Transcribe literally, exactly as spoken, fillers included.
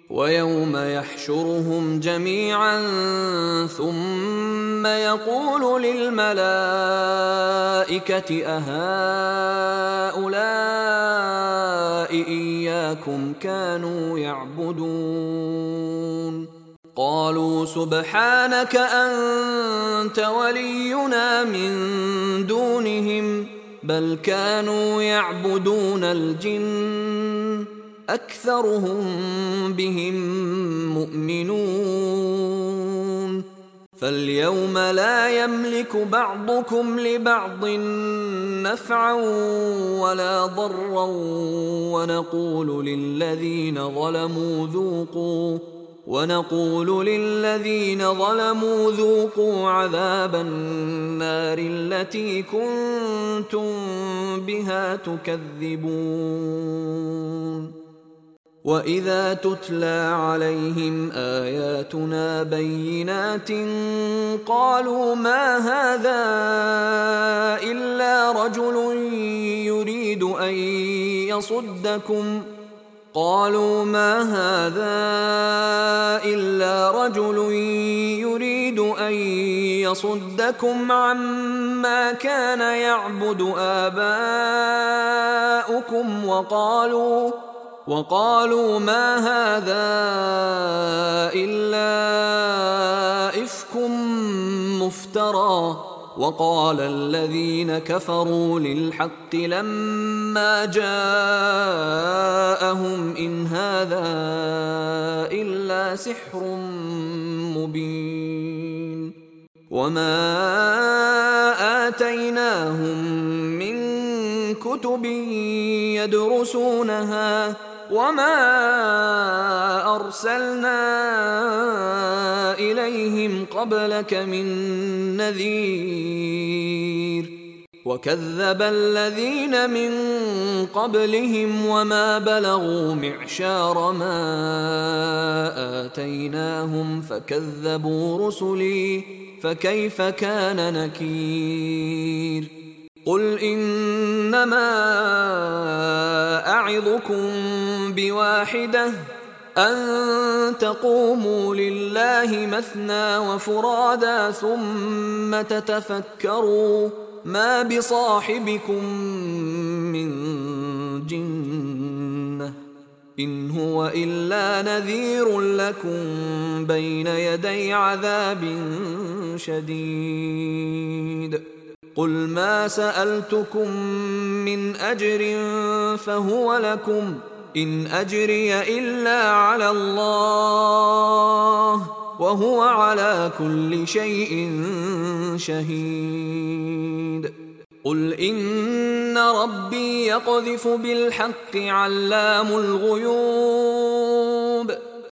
ويوم يحشرهم جميعا ثم يقول للملائكة أهؤلاء إياكم كانوا يعبدون قالوا سبحانك أنت ولينا من دونهم بل كانوا يعبدون الجن أكثرهم بهم مؤمنون فاليوم لا يملك بعضكم لبعض نفعا ولا ضرا ونقول للذين ظلموا ذوقوا ونقول للذين ظلموا ذوقوا عذاب النار التي كنتم بها تكذبون وإذا تتلى عليهم آياتنا بينات قالوا ما هذا إلا رجل يريد أن يصدكم قالوا ما هذا إلا رجل يريد أن يصدكم عما كان يعبد آباؤكم وقالوا وقالوا ما هذا إلا إفك مفترى وقال الذين كفروا للحق لما جاءهم إن هذا إلا سحر مبين وما آتيناهم من كتب يدرسونها وما أرسلنا إليهم قبلك من نذير وكذب الذين من قبلهم وما بلغوا معشار ما آتيناهم فكذبوا رسلي فكيف كان نكير قل إنما أعظكم بواحدة أن تقوموا لله مثنى وفرادا ثم تتفكروا ما بصاحبكم من جنة إن هو إلا نذير لكم بين يدي عذاب شديد قل ما سألتكم من أجر فهو لكم إن أجري إلا على الله وهو على كل شيء شهيد قل إن ربي يقذف بالحق علام الغيوب